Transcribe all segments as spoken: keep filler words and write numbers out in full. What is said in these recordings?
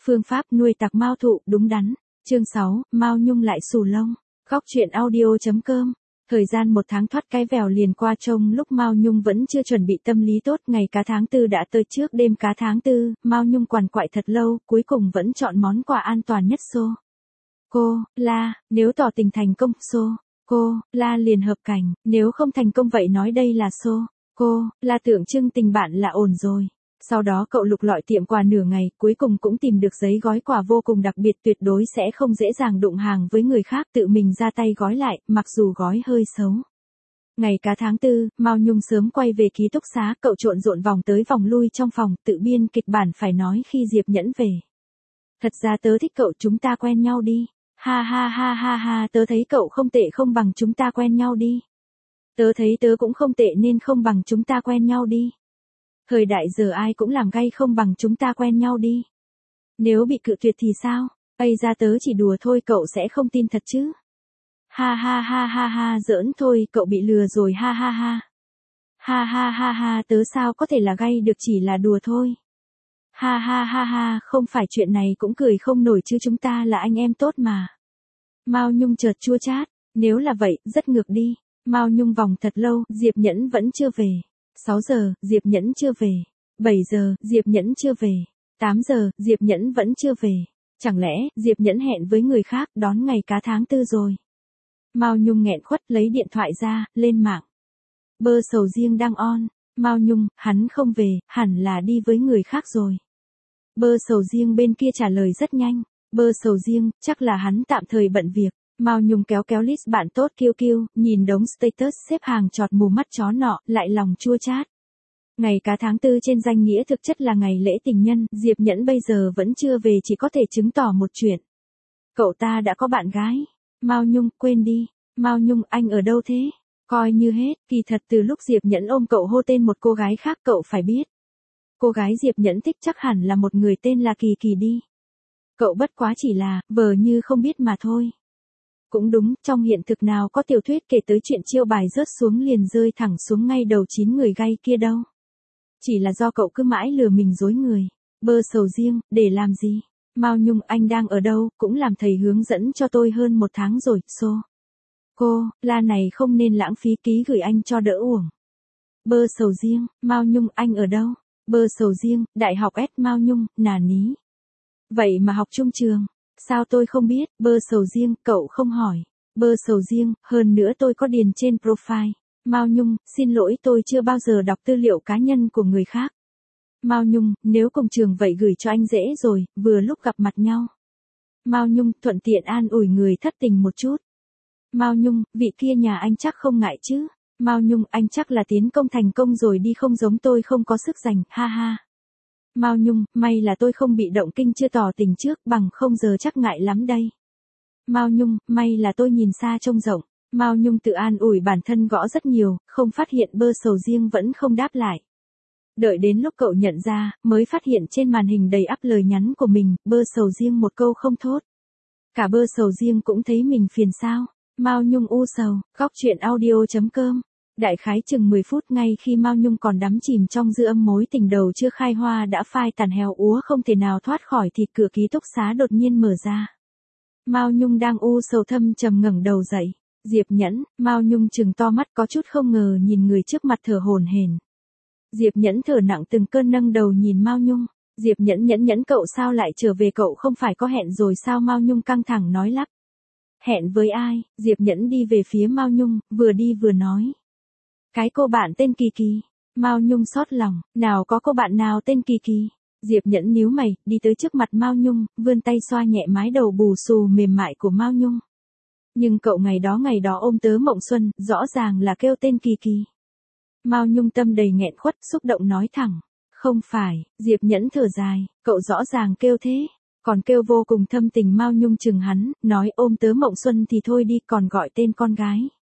Phương pháp nuôi tặc Mao thụ đúng đắn. Chương sáu, Mao Nhung lại xù lông. Góc truyện audio chấm com. Thời gian một tháng thoát cái vèo liền qua, trông lúc Mao Nhung vẫn chưa chuẩn bị tâm lý tốt, ngày cá tháng tư đã tới. Trước đêm cá tháng tư, Mao Nhung quằn quại thật lâu, cuối cùng vẫn chọn món quà an toàn nhất sô cô la. Nếu tỏ tình thành công, sô cô la liền hợp cảnh, nếu không thành công vậy nói đây là sô cô la tượng trưng tình bạn là ổn rồi. Sau đó cậu lục lọi tiệm quà nửa ngày, cuối cùng cũng tìm được giấy gói quà vô cùng đặc biệt, tuyệt đối sẽ không dễ dàng đụng hàng với người khác, tự mình ra tay gói lại, mặc dù gói hơi xấu. Ngày cá tháng tư, Mao Nhung sớm quay về ký túc xá, cậu trộn rộn vòng tới vòng lui trong phòng, tự biên kịch bản phải nói khi Diệp Nhẫn về. Thật ra tớ thích cậu, chúng ta quen nhau đi. Ha ha ha ha ha, tớ thấy cậu không tệ, không bằng chúng ta quen nhau đi. Tớ thấy tớ cũng không tệ nên không bằng chúng ta quen nhau đi. Thời đại giờ ai cũng làm gay, không bằng chúng ta quen nhau đi. Nếu bị cự tuyệt thì sao? Ây ra tớ chỉ đùa thôi, cậu sẽ không tin thật chứ? Ha ha ha ha ha, giỡn thôi, cậu bị lừa rồi, ha ha ha. Ha ha ha ha, tớ sao có thể là gay được, chỉ là đùa thôi. Ha ha ha ha, không phải chuyện này cũng cười không nổi chứ, chúng ta là anh em tốt mà. Mao Nhung chợt chua chát, nếu là vậy, rất ngược đi. Mao Nhung vòng thật lâu, Diệp Nhẫn vẫn chưa về. sáu giờ, Diệp Nhẫn chưa về. bảy giờ, Diệp Nhẫn chưa về. tám giờ, Diệp Nhẫn vẫn chưa về. Chẳng lẽ, Diệp Nhẫn hẹn với người khác đón ngày cá tháng tư rồi? Mao Nhung nghẹn khuất lấy điện thoại ra, lên mạng. Bơ sầu riêng đang on. Mao Nhung, hắn không về, hẳn là đi với người khác rồi. Bơ sầu riêng bên kia trả lời rất nhanh. Bơ sầu riêng, chắc là hắn tạm thời bận việc. Mao Nhung kéo kéo list bạn tốt kiu kiu, nhìn đống status xếp hàng chọt mù mắt chó nọ, lại lòng chua chát. Ngày cá tháng tư trên danh nghĩa thực chất là ngày lễ tình nhân, Diệp Nhẫn bây giờ vẫn chưa về, chỉ có thể chứng tỏ một chuyện. Cậu ta đã có bạn gái. Mao Nhung, quên đi. Mao Nhung, anh ở đâu thế? Coi như hết, kỳ thật từ lúc Diệp Nhẫn ôm cậu hô tên một cô gái khác cậu phải biết. Cô gái Diệp Nhẫn thích chắc hẳn là một người tên là Kỳ Kỳ đi. Cậu bất quá chỉ là, vờ như không biết mà thôi. Cũng đúng, trong hiện thực nào có tiểu thuyết kể tới chuyện chiêu bài rớt xuống liền rơi thẳng xuống ngay đầu chín người gay kia đâu. Chỉ là do cậu cứ mãi lừa mình dối người. Bơ sầu riêng, để làm gì? Mao Nhung, anh đang ở đâu, cũng làm thầy hướng dẫn cho tôi hơn một tháng rồi, xô. Cô, la này không nên lãng phí, ký gửi anh cho đỡ uổng. Bơ sầu riêng, Mao Nhung, anh ở đâu? Bơ sầu riêng, đại học S. Mao Nhung, nà ní. Vậy mà học chung trường. Sao tôi không biết? Bơ sầu riêng, cậu không hỏi. Bơ sầu riêng, hơn nữa tôi có điền trên profile. Mao Nhung, xin lỗi, tôi chưa bao giờ đọc tư liệu cá nhân của người khác. Mao Nhung, nếu cùng trường vậy gửi cho anh dễ rồi, vừa lúc gặp mặt nhau. Mao Nhung, thuận tiện an ủi người thất tình một chút. Mao Nhung, vị kia nhà anh chắc không ngại chứ? Mao Nhung, anh chắc là tiến công thành công rồi đi, không giống tôi không có sức giành, ha ha. Mao Nhung, may là tôi không bị động kinh chưa tỏ tình trước, bằng không giờ chắc ngại lắm đây. Mao Nhung, may là tôi nhìn xa trông rộng. Mao Nhung tự an ủi bản thân, gõ rất nhiều, không phát hiện bơ sầu riêng vẫn không đáp lại. Đợi đến lúc cậu nhận ra, mới phát hiện trên màn hình đầy ắp lời nhắn của mình, bơ sầu riêng một câu không thốt. Cả bơ sầu riêng cũng thấy mình phiền sao. Mao Nhung u sầu, góc truyện audio chấm com. Đại khái chừng mười phút, ngay khi Mao Nhung còn đắm chìm trong dư âm mối tình đầu chưa khai hoa đã phai tàn héo úa không thể nào thoát khỏi thì cửa ký túc xá đột nhiên mở ra. Mao Nhung đang u sầu thâm trầm ngẩng đầu dậy. Diệp Nhẫn. Mao Nhung trừng to mắt có chút không ngờ nhìn người trước mặt thở hổn hển. Diệp Nhẫn thở nặng từng cơn nâng đầu nhìn Mao Nhung. Diệp Nhẫn nhẫn nhẫn, cậu sao lại trở về, cậu không phải có hẹn rồi sao? Mao Nhung căng thẳng nói lắp. Hẹn với ai? Diệp Nhẫn đi về phía Mao Nhung, vừa đi vừa nói. Cái cô bạn tên Kỳ Kỳ. Mao Nhung xót lòng, nào có cô bạn nào tên Kỳ Kỳ. Diệp Nhẫn nhíu mày, đi tới trước mặt Mao Nhung, vươn tay xoa nhẹ mái đầu bù xù mềm mại của Mao Nhung. Nhưng cậu ngày đó ngày đó ôm tớ mộng xuân, rõ ràng là kêu tên Kỳ Kỳ. Mao Nhung tâm đầy nghẹn khuất, xúc động nói thẳng. Không phải. Diệp Nhẫn thở dài, cậu rõ ràng kêu thế. Còn kêu vô cùng thâm tình. Mao Nhung chừng hắn, nói ôm tớ mộng xuân thì thôi đi, còn gọi tên con gái.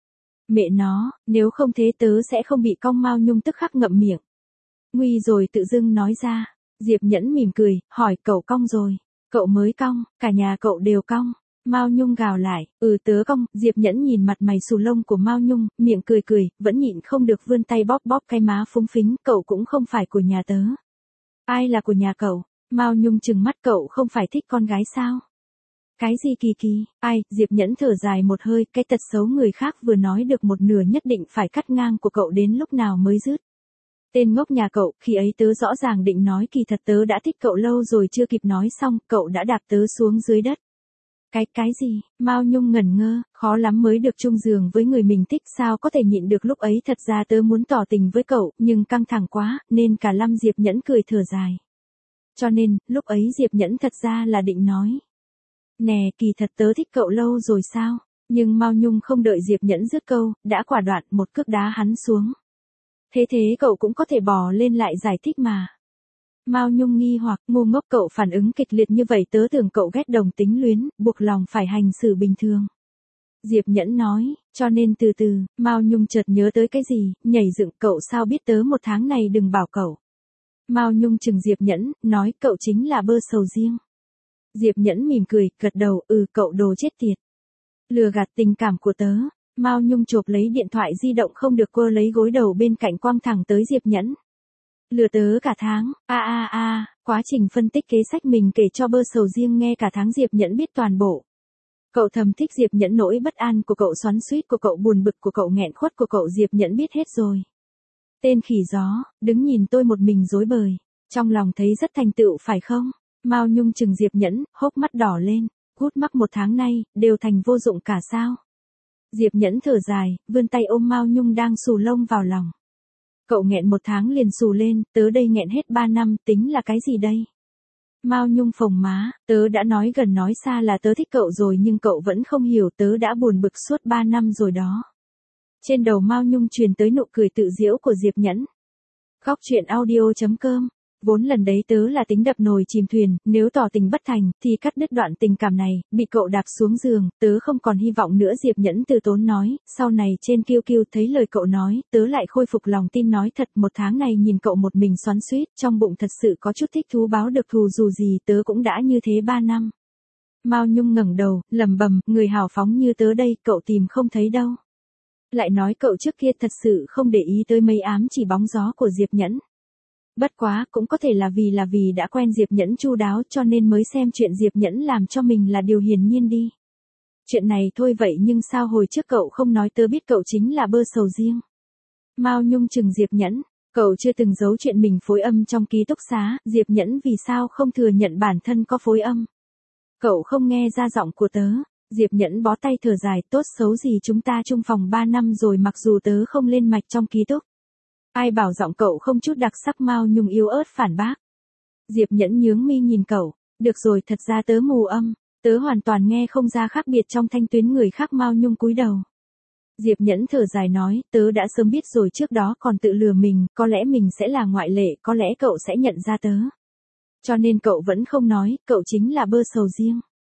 Mẹ nó, nếu không thế tớ sẽ không bị cong. Mao Nhung tức khắc ngậm miệng. Nguy rồi, tự dưng nói ra. Diệp Nhẫn mỉm cười, hỏi cậu cong rồi. Cậu mới cong, cả nhà cậu đều cong. Mao Nhung gào lại, ừ tớ cong. Diệp Nhẫn nhìn mặt mày xù lông của Mao Nhung, miệng cười cười, vẫn nhịn không được vươn tay bóp bóp cái má phúng phính. Cậu cũng không phải của nhà tớ. Ai là của nhà cậu? Mao Nhung trừng mắt, cậu không phải thích con gái sao? Cái gì kỳ kỳ, ai, Diệp Nhẫn thở dài một hơi, cái tật xấu người khác vừa nói được một nửa nhất định phải cắt ngang của cậu đến lúc nào mới dứt. Tên ngốc nhà cậu, khi ấy tớ rõ ràng định nói kỳ thật tớ đã thích cậu lâu rồi, chưa kịp nói xong, cậu đã đạp tớ xuống dưới đất. Cái, cái gì, Mao Nhung ngẩn ngơ, khó lắm mới được chung giường với người mình thích, sao có thể nhịn được, lúc ấy thật ra tớ muốn tỏ tình với cậu, nhưng căng thẳng quá, nên cả lăm Diệp Nhẫn cười thở dài. Cho nên, lúc ấy Diệp Nhẫn thật ra là định nói. Nè, kỳ thật tớ thích cậu lâu rồi sao? Nhưng Mao Nhung không đợi Diệp Nhẫn dứt câu, đã quả đoạn một cước đá hắn xuống. Thế thế cậu cũng có thể bò lên lại giải thích mà. Mao Nhung nghi hoặc, ngu ngốc, cậu phản ứng kịch liệt như vậy tớ tưởng cậu ghét đồng tính luyến, buộc lòng phải hành xử bình thường. Diệp Nhẫn nói, cho nên từ từ, Mao Nhung chợt nhớ tới cái gì, nhảy dựng, cậu sao biết tớ một tháng này đừng bảo cậu. Mao Nhung chừng Diệp Nhẫn, nói cậu chính là bơ sầu riêng. Diệp Nhẫn mỉm cười, gật đầu, ừ cậu đồ chết tiệt. Lừa gạt tình cảm của tớ. Mao Nhung chộp lấy điện thoại di động không được, cô lấy gối đầu bên cạnh quăng thẳng tới Diệp Nhẫn. Lừa tớ cả tháng, a a a, quá trình phân tích kế sách mình kể cho bơ sầu riêng nghe cả tháng, Diệp Nhẫn biết toàn bộ. Cậu thầm thích Diệp Nhẫn, nỗi bất an của cậu, xoắn xuýt của cậu, buồn bực của cậu, nghẹn khuất của cậu, Diệp Nhẫn biết hết rồi. Tên khỉ gió, đứng nhìn tôi một mình rối bời, trong lòng thấy rất thành tựu phải không? Mao Nhung chừng Diệp Nhẫn, hốc mắt đỏ lên, gút mắc một tháng nay, đều thành vô dụng cả sao? Diệp Nhẫn thở dài, vươn tay ôm Mao Nhung đang xù lông vào lòng. Cậu nghẹn một tháng liền xù lên, tớ đây nghẹn hết ba năm, tính là cái gì đây? Mao Nhung phồng má, tớ đã nói gần nói xa là tớ thích cậu rồi nhưng cậu vẫn không hiểu, tớ đã buồn bực suốt ba năm rồi đó. Trên đầu Mao Nhung truyền tới nụ cười tự giễu của Diệp Nhẫn. Góc truyện audio chấm com. Vốn lần đấy tớ là tính đập nồi chìm thuyền, nếu tỏ tình bất thành, thì cắt đứt đoạn tình cảm này, bị cậu đạp xuống giường, tớ không còn hy vọng nữa. Diệp Nhẫn từ tốn nói, sau này trên Q Q thấy lời cậu nói, tớ lại khôi phục lòng tin, nói thật, một tháng này nhìn cậu một mình xoắn xuýt, trong bụng thật sự có chút thích thú, báo được thù dù gì tớ cũng đã như thế ba năm. Mao Nhung ngẩng đầu, lẩm bẩm, người hào phóng như tớ đây, cậu tìm không thấy đâu. Lại nói cậu trước kia thật sự không để ý tới mấy ám chỉ bóng gió của Diệp Nhẫn. Bất quá, cũng có thể là vì là vì đã quen Diệp Nhẫn chu đáo cho nên mới xem chuyện Diệp Nhẫn làm cho mình là điều hiển nhiên đi. Chuyện này thôi vậy nhưng sao hồi trước cậu không nói, tớ biết cậu chính là bơ sầu riêng. Mao Nhung chừng Diệp Nhẫn, cậu chưa từng giấu chuyện mình phối âm trong ký túc xá, Diệp Nhẫn vì sao không thừa nhận bản thân có phối âm. Cậu không nghe ra giọng của tớ. Diệp Nhẫn bó tay thở dài, tốt xấu gì chúng ta chung phòng ba năm rồi, mặc dù tớ không lên mạch trong ký túc. Ai bảo giọng cậu không chút đặc sắc, Mao Nhung yếu ớt phản bác. Diệp Nhẫn nhướng mi nhìn cậu, được rồi, thật ra tớ mù âm, tớ hoàn toàn nghe không ra khác biệt trong thanh tuyến người khác. Mao Nhung cúi đầu. Diệp Nhẫn thở dài nói, tớ đã sớm biết rồi, trước đó còn tự lừa mình, có lẽ mình sẽ là ngoại lệ, có lẽ cậu sẽ nhận ra tớ. Cho nên cậu vẫn không nói, cậu chính là bơ sầu riêng.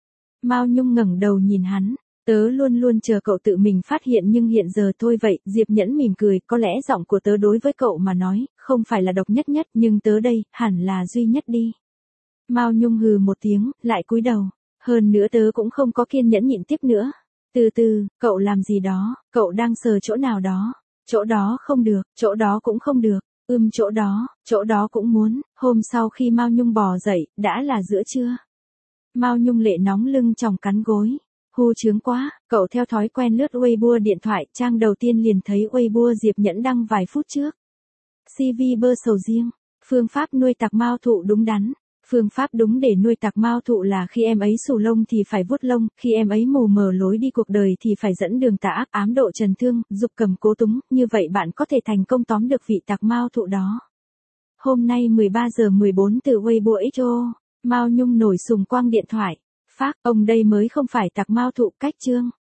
Mao Nhung ngẩng đầu nhìn hắn. Tớ luôn luôn chờ cậu tự mình phát hiện nhưng hiện giờ thôi vậy. Diệp Nhẫn mỉm cười, có lẽ giọng của tớ đối với cậu mà nói, không phải là độc nhất nhất, nhưng tớ đây, hẳn là duy nhất đi. Mao Nhung hừ một tiếng, lại cúi đầu. Hơn nữa tớ cũng không có kiên nhẫn nhịn tiếp nữa. Từ từ, cậu làm gì đó, cậu đang sờ chỗ nào đó. Chỗ đó không được, chỗ đó cũng không được. Ưm chỗ đó, chỗ đó cũng muốn. Hôm sau khi Mao Nhung bò dậy, đã là giữa trưa. Mao Nhung lệ nóng lưng chòng cắn gối. Hu chướng quá, cậu theo thói quen lướt Weibo điện thoại, trang đầu tiên liền thấy Weibo Diệp Nhẫn đăng vài phút trước. xê vê bơ sầu riêng, phương pháp nuôi tặc mao thụ đúng đắn. Phương pháp đúng để nuôi tặc mao thụ là khi em ấy xù lông thì phải vuốt lông, khi em ấy mù mờ lối đi cuộc đời thì phải dẫn đường tà ác, ám độ trần thương, dục cầm cố túng, như vậy bạn có thể thành công tóm được vị tặc mao thụ đó. Hôm nay mười ba giờ mười bốn từ Weibo ích ô, Mao Nhung nổi sùng quang điện thoại. Phác, ông đây mới không phải tặc mao thụ, cách chương.